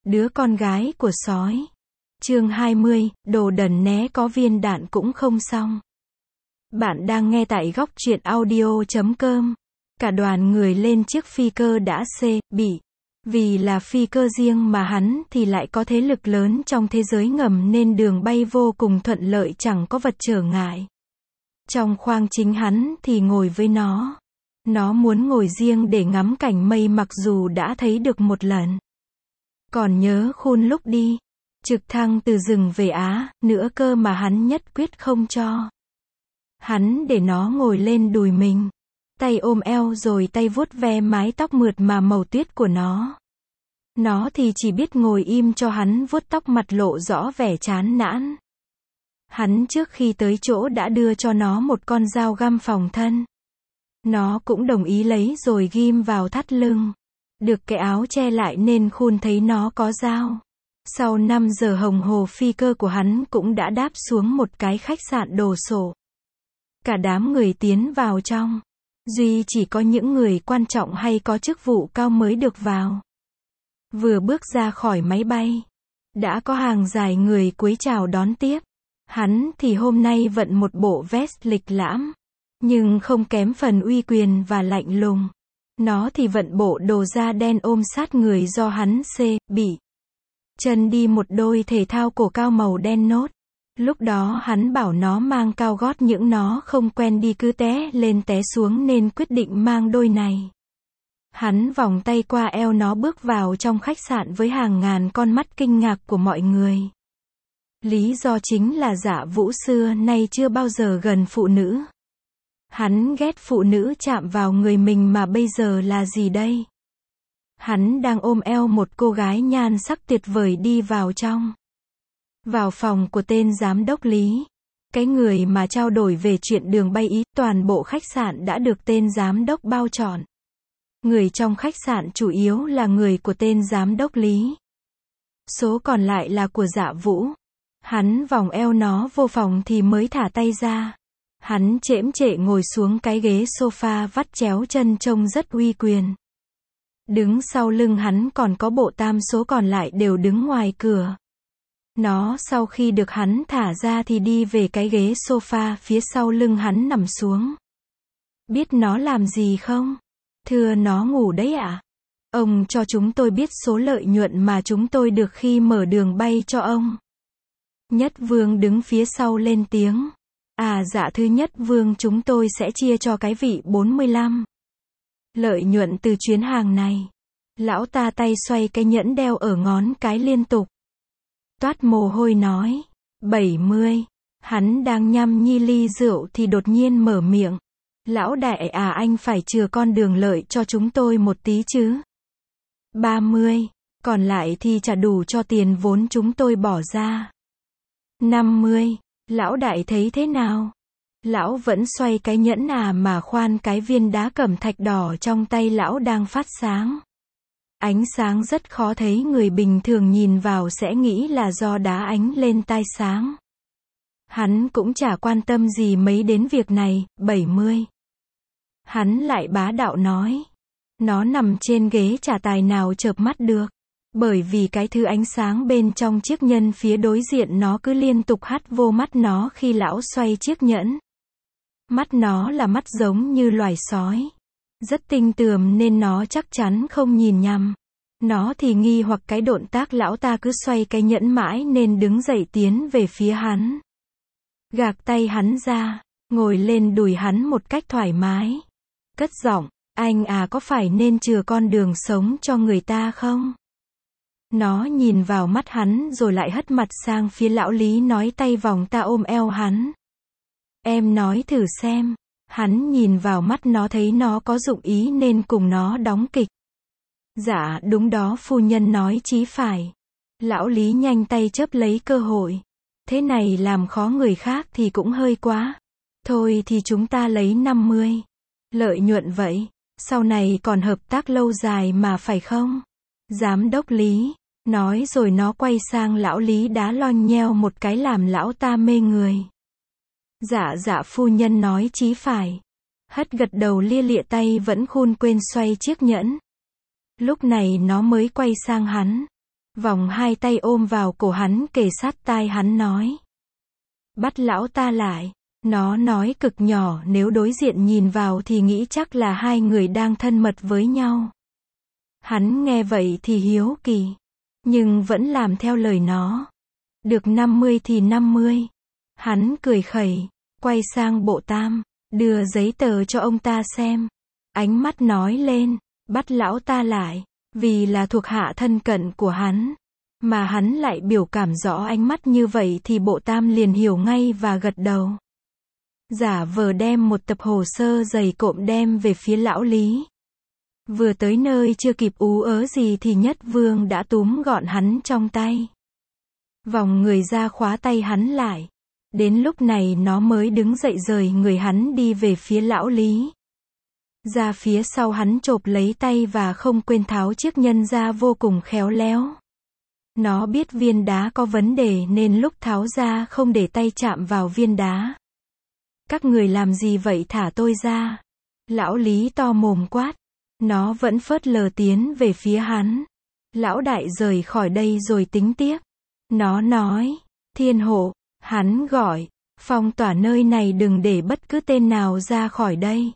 Đứa con gái của sói. Chương 20, đồ đần né có viên đạn cũng không xong. Bạn đang nghe tại góc truyện audio.com. Cả đoàn người lên chiếc phi cơ đã bị. Vì là phi cơ riêng mà hắn thì lại có thế lực lớn trong thế giới ngầm nên đường bay vô cùng thuận lợi, chẳng có vật trở ngại. Trong khoang chính hắn thì ngồi với nó. Nó muốn ngồi riêng để ngắm cảnh mây mặc dù đã thấy được một lần. Còn nhớ khôn lúc đi trực thăng từ rừng về Á nữa cơ mà hắn nhất quyết không cho. Hắn để nó ngồi lên đùi mình, tay ôm eo rồi tay vuốt ve mái tóc mượt mà màu tuyết của nó. Nó thì chỉ biết ngồi im cho hắn vuốt tóc, mặt lộ rõ vẻ chán nản. Hắn trước khi tới chỗ đã đưa cho nó một con dao găm phòng thân. Nó cũng đồng ý lấy rồi ghim vào thắt lưng. Được cái áo che lại nên khôn thấy nó có dao. Sau 5 giờ đồng hồ phi cơ của hắn cũng đã đáp xuống một cái khách sạn đồ sộ. Cả đám người tiến vào trong. Duy chỉ có những người quan trọng hay có chức vụ cao mới được vào. Vừa bước ra khỏi máy bay, đã có hàng dài người cúi chào đón tiếp. Hắn thì hôm nay vận một bộ vest lịch lãm, nhưng không kém phần uy quyền và lạnh lùng. Nó thì vận bộ đồ da đen ôm sát người do hắn bị. Chân đi một đôi thể thao cổ cao màu đen nốt. Lúc đó hắn bảo nó mang cao gót nhưng nó không quen đi cứ té lên té xuống nên quyết định mang đôi này. Hắn vòng tay qua eo nó bước vào trong khách sạn với hàng ngàn con mắt kinh ngạc của mọi người. Lý do chính là Dạ Vũ xưa nay chưa bao giờ gần phụ nữ. Hắn ghét phụ nữ chạm vào người mình mà bây giờ là gì đây? Hắn đang ôm eo một cô gái nhan sắc tuyệt vời đi vào trong. Vào phòng của tên giám đốc Lý. Cái người mà trao đổi về chuyện đường bay Ý, toàn bộ khách sạn đã được tên giám đốc bao trọn. Người trong khách sạn chủ yếu là người của tên giám đốc Lý. Số còn lại là của Dạ Vũ. Hắn vòng eo nó vô phòng thì mới thả tay ra. Hắn chễm chệ ngồi xuống cái ghế sofa vắt chéo chân trông rất uy quyền. Đứng sau lưng hắn còn có bộ tam số còn lại đều đứng ngoài cửa. Nó sau khi được hắn thả ra thì đi về cái ghế sofa phía sau lưng hắn nằm xuống. Biết nó làm gì không? Thưa nó ngủ đấy ạ. Ông cho chúng tôi biết số lợi nhuận mà chúng tôi được khi mở đường bay cho ông. Nhất Vương đứng phía sau lên tiếng. À dạ thưa Nhất Vương, chúng tôi sẽ chia cho cái vị 45. Lợi nhuận từ chuyến hàng này. Lão ta tay xoay cái nhẫn đeo ở ngón cái liên tục. Toát mồ hôi nói. 70. Hắn đang nhâm nhi ly rượu thì đột nhiên mở miệng. Lão đại à, anh phải chừa con đường lợi cho chúng tôi một tí chứ. 30. Còn lại thì trả đủ cho tiền vốn chúng tôi bỏ ra. 50. Lão đại thấy thế nào? Lão vẫn xoay cái nhẫn à mà khoan, cái viên đá cẩm thạch đỏ trong tay lão đang phát sáng. Ánh sáng rất khó thấy, người bình thường nhìn vào sẽ nghĩ là do đá ánh lên tai sáng. Hắn cũng chả quan tâm gì mấy đến việc này. 70. Hắn lại bá đạo nói. Nó nằm trên ghế chả tài nào chợp mắt được. Bởi vì cái thứ ánh sáng bên trong chiếc nhẫn phía đối diện nó cứ liên tục hắt vô mắt nó khi lão xoay chiếc nhẫn. Mắt nó là mắt giống như loài sói. Rất tinh tường nên nó chắc chắn không nhìn nhầm. Nó thì nghi hoặc cái động tác lão ta cứ xoay cái nhẫn mãi nên đứng dậy tiến về phía hắn. Gạc tay hắn ra, ngồi lên đùi hắn một cách thoải mái. Cất giọng, anh à, có phải nên chừa con đường sống cho người ta không? Nó nhìn vào mắt hắn rồi lại hất mặt sang phía lão Lý, nói tay vòng ta ôm eo hắn. Em nói thử xem. Hắn nhìn vào mắt nó thấy nó có dụng ý nên cùng nó đóng kịch. Dạ đúng đó phu nhân nói chí phải. Lão Lý nhanh tay chớp lấy cơ hội. Thế này làm khó người khác thì cũng hơi quá. Thôi thì chúng ta lấy 50. Lợi nhuận vậy. Sau này còn hợp tác lâu dài mà phải không? Giám đốc Lý nói rồi nó quay sang lão Lý đá loanh nheo một cái làm lão ta mê người. Dạ dạ phu nhân nói chí phải. Hất gật đầu lia lịa tay vẫn khôn quên xoay chiếc nhẫn. Lúc này nó mới quay sang hắn. Vòng hai tay ôm vào cổ hắn kề sát tai hắn nói. Bắt lão ta lại. Nó nói cực nhỏ, nếu đối diện nhìn vào thì nghĩ chắc là hai người đang thân mật với nhau. Hắn nghe vậy thì hiếu kỳ, nhưng vẫn làm theo lời nó. Được 50 thì 50. Hắn cười khẩy, quay sang bộ tam, đưa giấy tờ cho ông ta xem. Ánh mắt nói lên, bắt lão ta lại, vì là thuộc hạ thân cận của hắn. Mà hắn lại biểu cảm rõ ánh mắt như vậy thì bộ tam liền hiểu ngay và gật đầu. Giả vờ đem một tập hồ sơ dày cộm đem về phía lão Lý. Vừa tới nơi chưa kịp ú ớ gì thì Nhất Vương đã túm gọn hắn trong tay. Vòng người ra khóa tay hắn lại. Đến lúc này nó mới đứng dậy rời người hắn đi về phía lão Lý. Ra phía sau hắn chộp lấy tay và không quên tháo chiếc nhân ra vô cùng khéo léo. Nó biết viên đá có vấn đề nên lúc tháo ra không để tay chạm vào viên đá. Các người làm gì vậy, thả tôi ra. Lão Lý to mồm quát. Nó vẫn phớt lờ tiến về phía hắn. Lão đại rời khỏi đây rồi tính tiếp. Nó nói. Thiên hộ. Hắn gọi. Phong tỏa nơi này, đừng để bất cứ tên nào ra khỏi đây.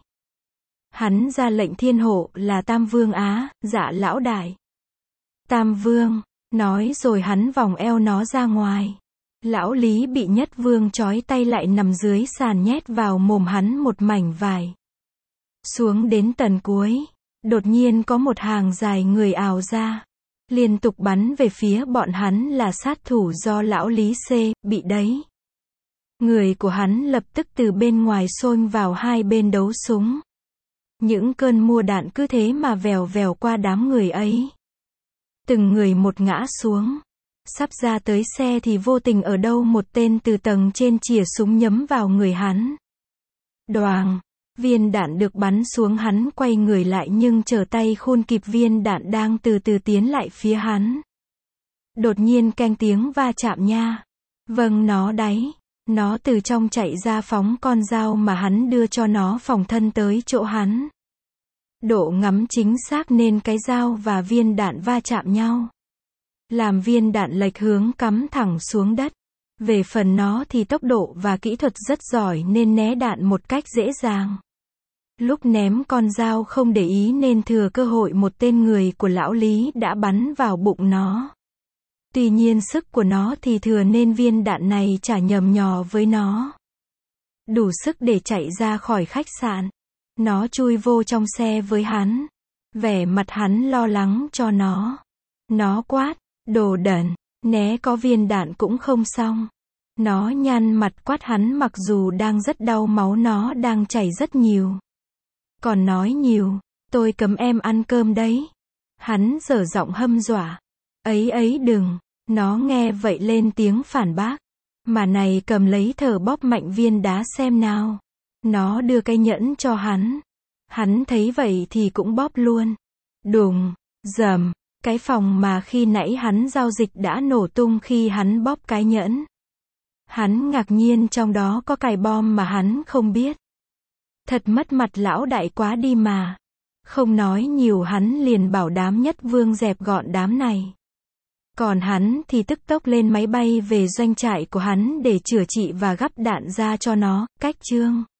Hắn ra lệnh thiên hộ là Tam Vương Á. Dạ lão đại. Tam Vương. Nói rồi hắn vòng eo nó ra ngoài. Lão Lý bị Nhất Vương trói tay lại nằm dưới sàn, nhét vào mồm hắn một mảnh vải. Xuống đến tận cuối, đột nhiên có một hàng dài người ào ra, liên tục bắn về phía bọn hắn là sát thủ do lão Lý bị đấy. Người của hắn lập tức từ bên ngoài xông vào hai bên đấu súng. Những cơn mưa đạn cứ thế mà vèo vèo qua đám người ấy. Từng người một ngã xuống. Sắp ra tới xe thì vô tình ở đâu một tên từ tầng trên chĩa súng nhắm vào người hắn. Đoàng, viên đạn được bắn xuống, hắn quay người lại nhưng trở tay khôn kịp viên đạn đang từ từ tiến lại phía hắn. Đột nhiên keng tiếng va chạm nha. Vâng, nó đáy. Nó từ trong chạy ra phóng con dao mà hắn đưa cho nó phòng thân tới chỗ hắn. Độ ngắm chính xác nên cái dao và viên đạn va chạm nhau. Làm viên đạn lệch hướng cắm thẳng xuống đất. Về phần nó thì tốc độ và kỹ thuật rất giỏi nên né đạn một cách dễ dàng. Lúc ném con dao không để ý nên thừa cơ hội một tên người của lão Lý đã bắn vào bụng nó. Tuy nhiên sức của nó thì thừa nên viên đạn này chả nhầm nhò với nó. Đủ sức để chạy ra khỏi khách sạn. Nó chui vô trong xe với hắn. Vẻ mặt hắn lo lắng cho nó. Nó quát. Đồ đần, né có viên đạn cũng không xong. Nó nhăn mặt quát hắn mặc dù đang rất đau, máu nó đang chảy rất nhiều. Còn nói nhiều, tôi cấm em ăn cơm đấy. Hắn giở giọng hâm dọa. Ấy đừng. Nó nghe vậy lên tiếng phản bác. Mà này, cầm lấy thở bóp mạnh viên đá xem nào. Nó đưa cái nhẫn cho hắn. Hắn thấy vậy thì cũng bóp luôn. Đùng, dầm. Cái phòng mà khi nãy hắn giao dịch đã nổ tung khi hắn bóp cái nhẫn. Hắn ngạc nhiên trong đó có cài bom mà hắn không biết. Thật mất mặt lão đại quá đi mà. Không nói nhiều, hắn liền bảo đám Nhất Vương dẹp gọn đám này. Còn hắn thì tức tốc lên máy bay về doanh trại của hắn để chữa trị và gắp đạn ra cho nó. Cách chương